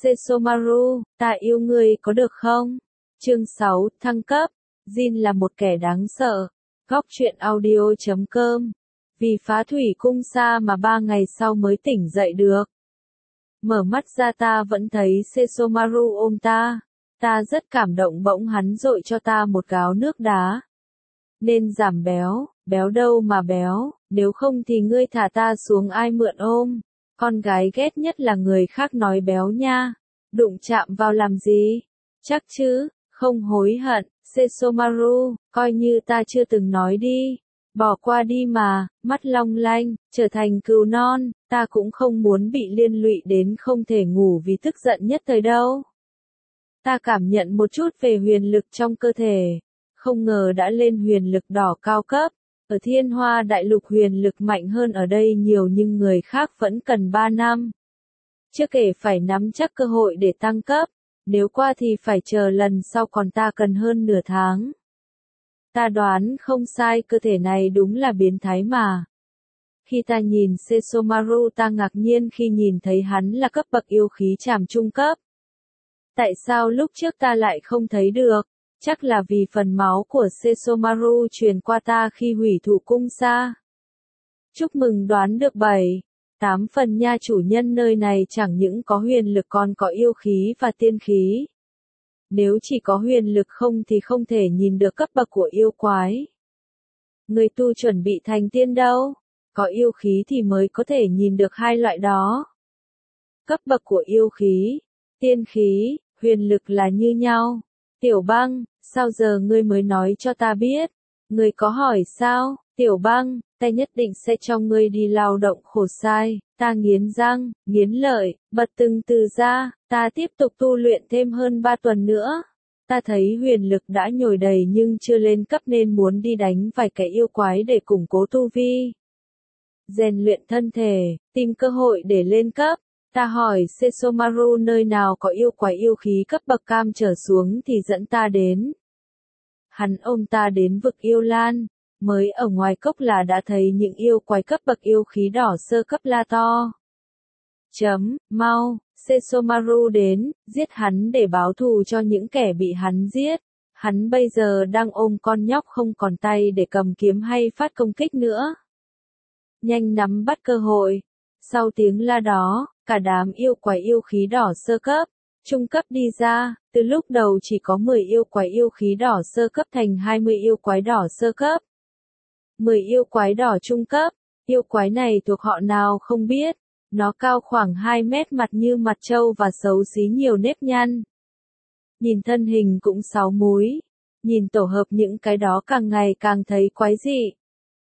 Sesomaru, ta yêu ngươi có được không? Chương 6, thăng cấp. Jin là một kẻ đáng sợ. Góc truyện audio.com. Vì phá thủy cung xa mà 3 ngày sau mới tỉnh dậy được. Mở mắt ra ta vẫn thấy Sesomaru ôm ta. Ta rất cảm động, bỗng hắn dội cho ta một gáo nước đá. Nên giảm béo, béo đâu mà béo, nếu không thì ngươi thả ta xuống ai mượn ôm. Con gái ghét nhất là người khác nói béo nha. Đụng chạm vào làm gì? Chắc chứ, không hối hận, Sesomaru, coi như ta chưa từng nói đi. Bỏ qua đi mà, mắt long lanh, trở thành cừu non, ta cũng không muốn bị liên lụy đến không thể ngủ vì tức giận nhất thời đâu. Ta cảm nhận một chút về huyền lực trong cơ thể. Không ngờ đã lên huyền lực đỏ cao cấp. Ở Thiên Hoa Đại Lục huyền lực mạnh hơn ở đây nhiều nhưng người khác vẫn cần 3 năm. Chưa kể phải nắm chắc cơ hội để tăng cấp. Nếu qua thì phải chờ lần sau, còn ta cần hơn nửa tháng. Ta đoán không sai, cơ thể này đúng là biến thái mà. Khi ta nhìn Sesomaru, ta ngạc nhiên khi nhìn thấy hắn là cấp bậc yêu khí trảm trung cấp. Tại sao lúc trước ta lại không thấy được? Chắc là vì phần máu của Sesomaru truyền qua ta khi hủy thụ cung xa. Chúc mừng, đoán được 7-8 phần nha. Chủ nhân nơi này chẳng những có huyền lực còn có yêu khí và tiên khí. Nếu chỉ có huyền lực không thì không thể nhìn được cấp bậc của yêu quái. Người tu chuẩn bị thành tiên đâu? Có yêu khí thì mới có thể nhìn được hai loại đó. Cấp bậc của yêu khí, tiên khí, huyền lực là như nhau. Tiểu Băng, sao giờ ngươi mới nói cho ta biết? Ngươi có hỏi sao? Tiểu Băng, ta nhất định sẽ cho ngươi đi lao động khổ sai. Ta nghiến răng, nghiến lợi, bật từng từ ra. Ta tiếp tục tu luyện thêm hơn 3 tuần nữa. Ta thấy huyền lực đã nhồi đầy nhưng chưa lên cấp nên muốn đi đánh vài cái yêu quái để củng cố tu vi. Rèn luyện thân thể, tìm cơ hội để lên cấp. Ta hỏi Sesomaru nơi nào có yêu quái yêu khí cấp bậc cam trở xuống thì dẫn ta đến. Hắn ôm ta đến vực yêu lan. Mới ở ngoài cốc là đã thấy những yêu quái cấp bậc yêu khí đỏ sơ cấp la to. Mau, Sesomaru đến, giết hắn để báo thù cho những kẻ bị hắn giết. Hắn bây giờ đang ôm con nhóc không còn tay để cầm kiếm hay phát công kích nữa. Nhanh nắm bắt cơ hội. Sau tiếng la đó, cả đám yêu quái yêu khí đỏ sơ cấp, trung cấp đi ra. Từ lúc đầu chỉ có 10 yêu quái yêu khí đỏ sơ cấp thành 20 yêu quái đỏ sơ cấp. 10 yêu quái đỏ trung cấp. Yêu quái này thuộc họ nào không biết. Nó cao khoảng 2 mét, mặt như mặt trâu và xấu xí nhiều nếp nhăn. Nhìn thân hình cũng 6 múi. Nhìn tổ hợp những cái đó càng ngày càng thấy quái dị.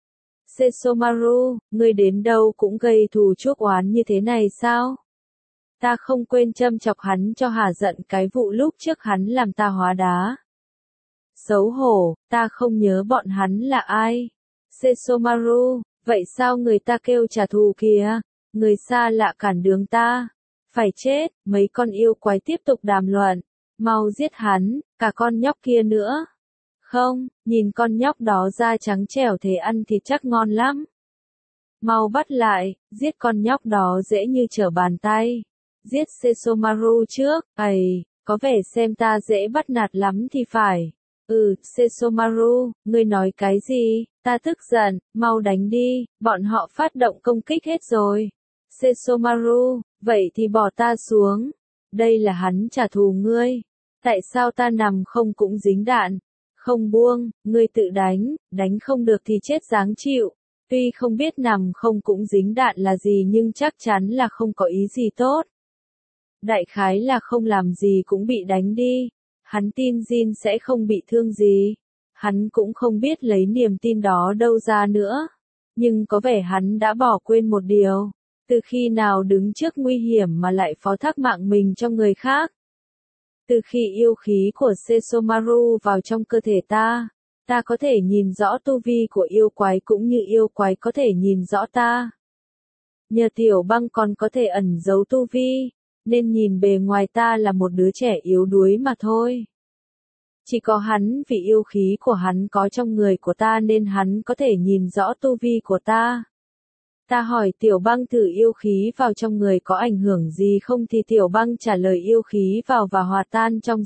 Sesomaru, ngươi đến đâu cũng gây thù chuốc oán như thế này sao? Ta không quên châm chọc hắn cho hả giận cái vụ lúc trước hắn làm ta hóa đá. Xấu hổ, ta không nhớ bọn hắn là ai. Sesomaru, vậy sao người ta kêu trả thù kìa? Người xa lạ cản đường ta. Phải chết, mấy con yêu quái tiếp tục đàm luận. Mau giết hắn, cả con nhóc kia nữa. Không, nhìn con nhóc đó da trắng trẻo thế ăn thịt chắc ngon lắm. Mau bắt lại, giết con nhóc đó dễ như trở bàn tay. Giết Sesomaru trước, có vẻ xem ta dễ bắt nạt lắm thì phải. Sesomaru, ngươi nói cái gì? Ta tức giận, mau đánh đi, bọn họ phát động công kích hết rồi. Sesomaru, vậy thì bỏ ta xuống. Đây là hắn trả thù ngươi. Tại sao ta nằm không cũng dính đạn? Không buông, ngươi tự đánh không được thì chết ráng chịu. Tuy không biết nằm không cũng dính đạn là gì nhưng chắc chắn là không có ý gì tốt. Đại khái là không làm gì cũng bị đánh đi. Hắn tin Jin sẽ không bị thương gì. Hắn cũng không biết lấy niềm tin đó đâu ra nữa. Nhưng có vẻ hắn đã bỏ quên một điều. Từ khi nào đứng trước nguy hiểm mà lại phó thác mạng mình cho người khác? Từ khi yêu khí của Sesomaru vào trong cơ thể ta có thể nhìn rõ tu vi của yêu quái cũng như yêu quái có thể nhìn rõ ta. Nhờ Tiểu Băng còn có thể ẩn giấu tu vi, nên nhìn bề ngoài ta là một đứa trẻ yếu đuối mà thôi. Chỉ có hắn vì yêu khí của hắn có trong người của ta nên hắn có thể nhìn rõ tu vi của ta. Ta hỏi Tiểu Băng thử yêu khí vào trong người có ảnh hưởng gì không thì Tiểu Băng trả lời yêu khí vào và hòa tan trong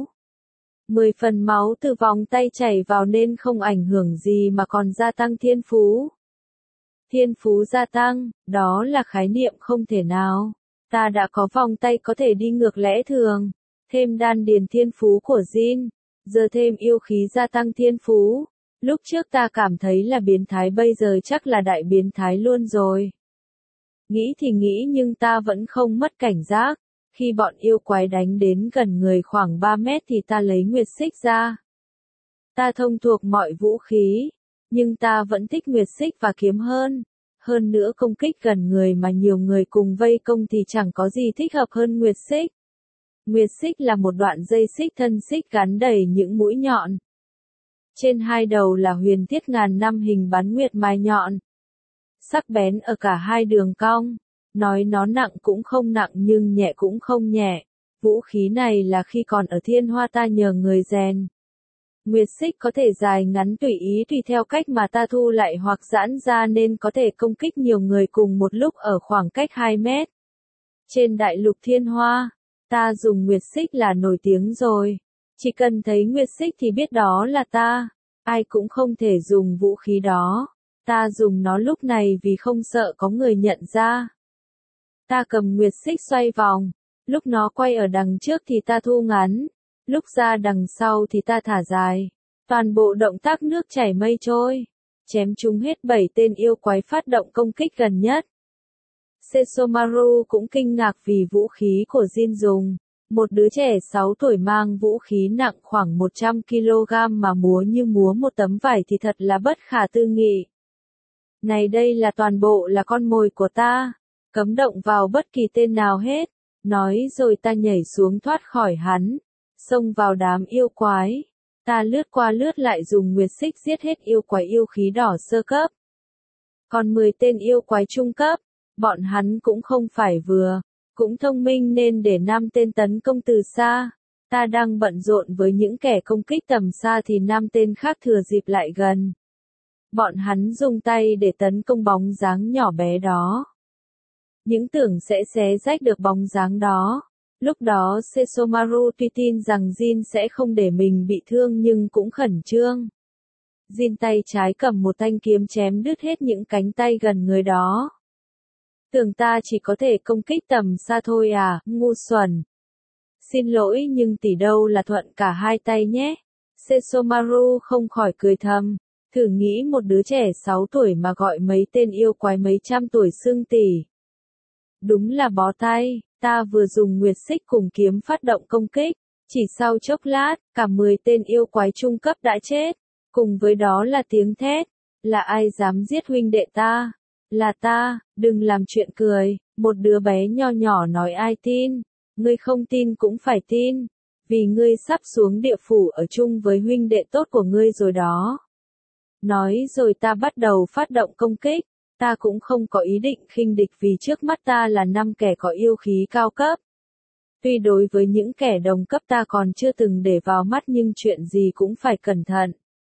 10 phần máu từ vòng tay chảy vào nên không ảnh hưởng gì mà còn gia tăng thiên phú. Thiên phú gia tăng, đó là khái niệm không thể nào. Ta đã có vòng tay có thể đi ngược lẽ thường, thêm đan điền thiên phú của Jin, giờ thêm yêu khí gia tăng thiên phú. Lúc trước ta cảm thấy là biến thái bây giờ chắc là đại biến thái luôn rồi. Nghĩ thì nghĩ nhưng ta vẫn không mất cảnh giác. Khi bọn yêu quái đánh đến gần người khoảng 3 mét thì ta lấy nguyệt xích ra. Ta thông thuộc mọi vũ khí, nhưng ta vẫn thích nguyệt xích và kiếm hơn. Hơn nữa công kích gần người mà nhiều người cùng vây công thì chẳng có gì thích hợp hơn nguyệt xích. Nguyệt xích là một đoạn dây xích thân xích gắn đầy những mũi nhọn. Trên hai đầu là huyền thiết ngàn năm hình bán nguyệt mài nhọn. Sắc bén ở cả hai đường cong. Nói nó nặng cũng không nặng nhưng nhẹ cũng không nhẹ. Vũ khí này là khi còn ở Thiên Hoa ta nhờ người rèn. Nguyệt xích có thể dài ngắn tùy ý tùy theo cách mà ta thu lại hoặc giãn ra nên có thể công kích nhiều người cùng một lúc ở khoảng cách 2 mét. Trên đại lục Thiên Hoa, ta dùng nguyệt xích là nổi tiếng rồi. Chỉ cần thấy nguyệt xích thì biết đó là ta. Ai cũng không thể dùng vũ khí đó. Ta dùng nó lúc này vì không sợ có người nhận ra. Ta cầm nguyệt xích xoay vòng. Lúc nó quay ở đằng trước thì ta thu ngắn. Lúc ra đằng sau thì ta thả dài. Toàn bộ động tác nước chảy mây trôi. Chém chúng hết 7 tên yêu quái phát động công kích gần nhất. Sesomaru cũng kinh ngạc vì vũ khí của Jin dùng. Một đứa trẻ 6 tuổi mang vũ khí nặng khoảng 100 kg mà múa như múa một tấm vải thì thật là bất khả tư nghị. Này đây là toàn bộ là con mồi của ta. Cấm động vào bất kỳ tên nào hết. Nói rồi ta nhảy xuống thoát khỏi hắn. Xông vào đám yêu quái. Ta lướt qua lướt lại dùng nguyệt xích giết hết yêu quái yêu khí đỏ sơ cấp. Còn 10 tên yêu quái trung cấp. Bọn hắn cũng không phải vừa. Cũng thông minh nên để 5 tên tấn công từ xa. Ta đang bận rộn với những kẻ công kích tầm xa thì 5 tên khác thừa dịp lại gần. Bọn hắn dùng tay để tấn công bóng dáng nhỏ bé đó. Những tưởng sẽ xé rách được bóng dáng đó. Lúc đó Sesomaru tuy tin rằng Jin sẽ không để mình bị thương nhưng cũng khẩn trương. Jin tay trái cầm một thanh kiếm chém đứt hết những cánh tay gần người đó. Tưởng ta chỉ có thể công kích tầm xa thôi à, ngu xuẩn. Xin lỗi nhưng tỷ đâu là thuận cả hai tay nhé. Sesomaru không khỏi cười thầm. Thử nghĩ một đứa trẻ 6 tuổi mà gọi mấy tên yêu quái mấy trăm tuổi xưng tỷ. Đúng là bó tay, ta vừa dùng nguyệt xích cùng kiếm phát động công kích. Chỉ sau chốc lát, cả 10 tên yêu quái trung cấp đã chết. Cùng với đó là tiếng thét. Là ai dám giết huynh đệ ta? Là ta, đừng làm chuyện cười. Một đứa bé nho nhỏ nói ai tin. Ngươi không tin cũng phải tin. Vì ngươi sắp xuống địa phủ ở chung với huynh đệ tốt của ngươi rồi đó. Nói rồi ta bắt đầu phát động công kích. Ta cũng không có ý định khinh địch vì trước mắt ta là 5 kẻ có yêu khí cao cấp. Tuy đối với những kẻ đồng cấp ta còn chưa từng để vào mắt nhưng chuyện gì cũng phải cẩn thận.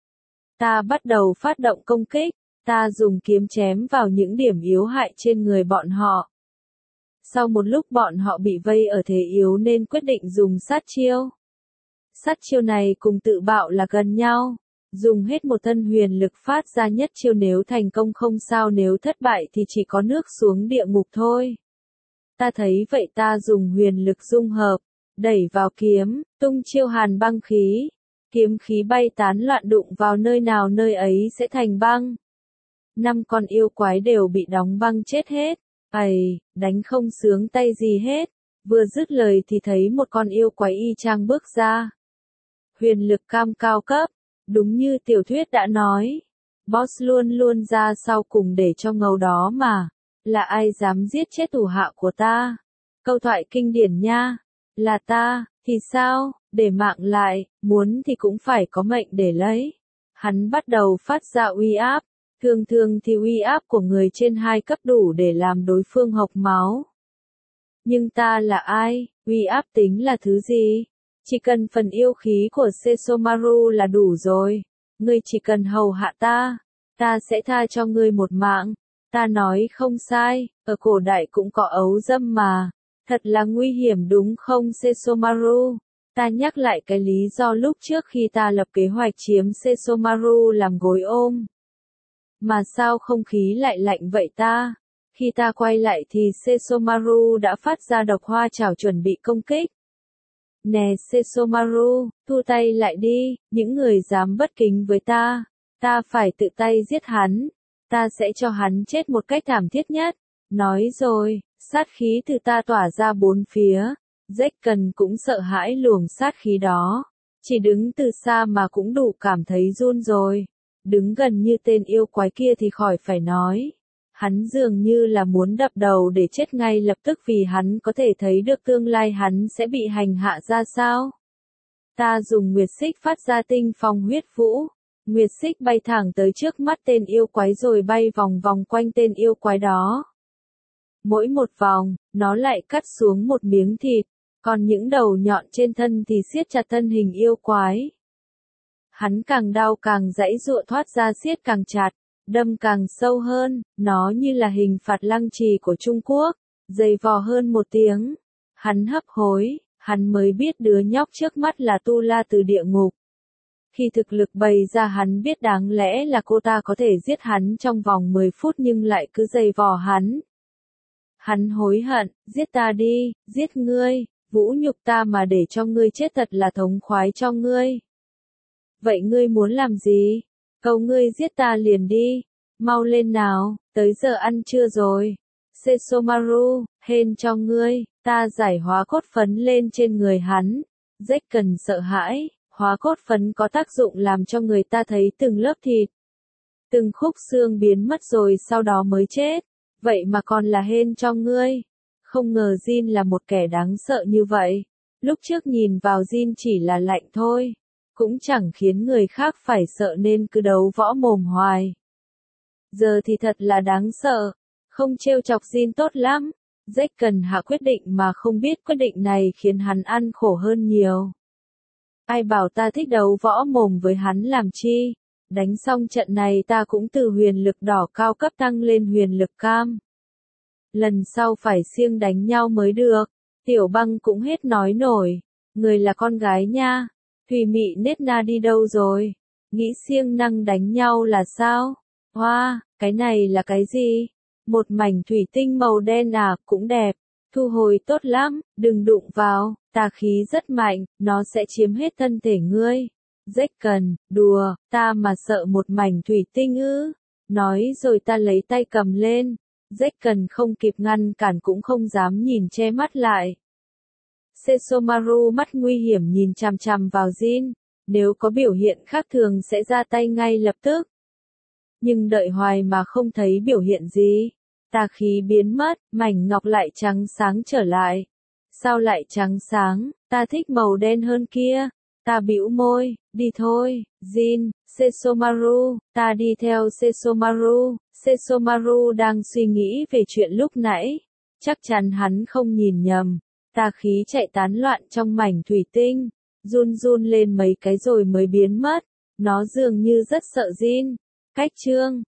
Ta bắt đầu phát động công kích. Ta dùng kiếm chém vào những điểm yếu hại trên người bọn họ. Sau một lúc bọn họ bị vây ở thế yếu nên quyết định dùng sát chiêu. Sát chiêu này cùng tự bạo là gần nhau. Dùng hết một thân huyền lực phát ra nhất chiêu nếu thành công không sao nếu thất bại thì chỉ có nước xuống địa ngục thôi. Ta thấy vậy ta dùng huyền lực dung hợp, đẩy vào kiếm, tung chiêu hàn băng khí. Kiếm khí bay tán loạn đụng vào nơi nào nơi ấy sẽ thành băng. 5 con yêu quái đều bị đóng băng chết hết. Đánh không sướng tay gì hết. Vừa dứt lời thì thấy một con yêu quái y chang bước ra. Huyền lực cam cao cấp. Đúng như tiểu thuyết đã nói. Boss luôn luôn ra sau cùng để cho ngầu đó mà. Là ai dám giết chết thủ hạ của ta? Câu thoại kinh điển nha. Là ta, thì sao? Để mạng lại, muốn thì cũng phải có mệnh để lấy. Hắn bắt đầu phát ra uy áp. Thường thì uy áp của người trên 2 cấp đủ để làm đối phương hộc máu. Nhưng ta là ai? Uy áp tính là thứ gì? Chỉ cần phần yêu khí của Sesomaru là đủ rồi. Ngươi chỉ cần hầu hạ ta. Ta sẽ tha cho ngươi một mạng. Ta nói không sai, ở cổ đại cũng có ấu dâm mà. Thật là nguy hiểm đúng không Sesomaru? Ta nhắc lại cái lý do lúc trước khi ta lập kế hoạch chiếm Sesomaru làm gối ôm. Mà sao không khí lại lạnh vậy ta? Khi ta quay lại thì Sesomaru đã phát ra độc hoa trảo chuẩn bị công kích. Nè Sesomaru, thu tay lại đi, những người dám bất kính với ta phải tự tay giết hắn. Ta sẽ cho hắn chết một cách thảm thiết nhất. Nói rồi, sát khí từ ta tỏa ra bốn phía. Zekken cũng sợ hãi luồng sát khí đó. Chỉ đứng từ xa mà cũng đủ cảm thấy run rồi. Đứng gần như tên yêu quái kia thì khỏi phải nói. Hắn dường như là muốn đập đầu để chết ngay lập tức vì hắn có thể thấy được tương lai hắn sẽ bị hành hạ ra sao. Ta dùng nguyệt xích phát ra tinh phong huyết vũ. Nguyệt xích bay thẳng tới trước mắt tên yêu quái rồi bay vòng vòng quanh tên yêu quái đó. Mỗi một vòng, nó lại cắt xuống một miếng thịt, còn những đầu nhọn trên thân thì siết chặt thân hình yêu quái. Hắn càng đau càng giãy giụa thoát ra siết càng chặt, đâm càng sâu hơn, nó như là hình phạt lăng trì của Trung Quốc, dày vò hơn một tiếng. Hắn hấp hối, hắn mới biết đứa nhóc trước mắt là Tu La từ địa ngục. Khi thực lực bày ra hắn biết đáng lẽ là cô ta có thể giết hắn trong vòng 10 phút nhưng lại cứ dày vò hắn. Hắn hối hận, giết ta đi, giết ngươi, vũ nhục ta mà để cho ngươi chết thật là thống khoái cho ngươi. Vậy ngươi muốn làm gì? Cầu ngươi giết ta liền đi, mau lên nào, tới giờ ăn trưa rồi. Sesomaru, hên cho ngươi, ta giải hóa cốt phấn lên trên người hắn. Zekken sợ hãi, hóa cốt phấn có tác dụng làm cho người ta thấy từng lớp thịt. Từng khúc xương biến mất rồi sau đó mới chết. Vậy mà còn là hên cho ngươi. Không ngờ Jin là một kẻ đáng sợ như vậy. Lúc trước nhìn vào Jin chỉ là lạnh thôi. Cũng chẳng khiến người khác phải sợ nên cứ đấu võ mồm hoài. Giờ thì thật là đáng sợ. Không trêu chọc Jin tốt lắm. Zekken hạ quyết định mà không biết quyết định này khiến hắn ăn khổ hơn nhiều. Ai bảo ta thích đấu võ mồm với hắn làm chi? Đánh xong trận này ta cũng từ huyền lực đỏ cao cấp tăng lên huyền lực cam. Lần sau phải siêng đánh nhau mới được. Tiểu Băng cũng hết nói nổi. Người là con gái nha. Thùy Mị nết na đi đâu rồi? Nghĩ siêng năng đánh nhau là sao? Hoa, cái này là cái gì? Một mảnh thủy tinh màu đen à, cũng đẹp. Thu hồi tốt lắm, đừng đụng vào, tà khí rất mạnh, nó sẽ chiếm hết thân thể ngươi. Zekken, đùa, ta mà sợ một mảnh thủy tinh ư? Nói rồi ta lấy tay cầm lên. Zekken không kịp ngăn cản cũng không dám nhìn che mắt lại. Sesomaru mắt nguy hiểm nhìn chằm chằm vào Jin, nếu có biểu hiện khác thường sẽ ra tay ngay lập tức. Nhưng đợi hoài mà không thấy biểu hiện gì. Tà khí biến mất, mảnh ngọc lại trắng sáng trở lại. Sao lại trắng sáng, ta thích màu đen hơn kia. Ta bĩu môi, đi thôi, Jin, Sesomaru, ta đi theo Sesomaru. Sesomaru đang suy nghĩ về chuyện lúc nãy. Chắc chắn hắn không nhìn nhầm. Tà khí chạy tán loạn trong mảnh thủy tinh, run run lên mấy cái rồi mới biến mất. Nó dường như rất sợ Jin. Cách chương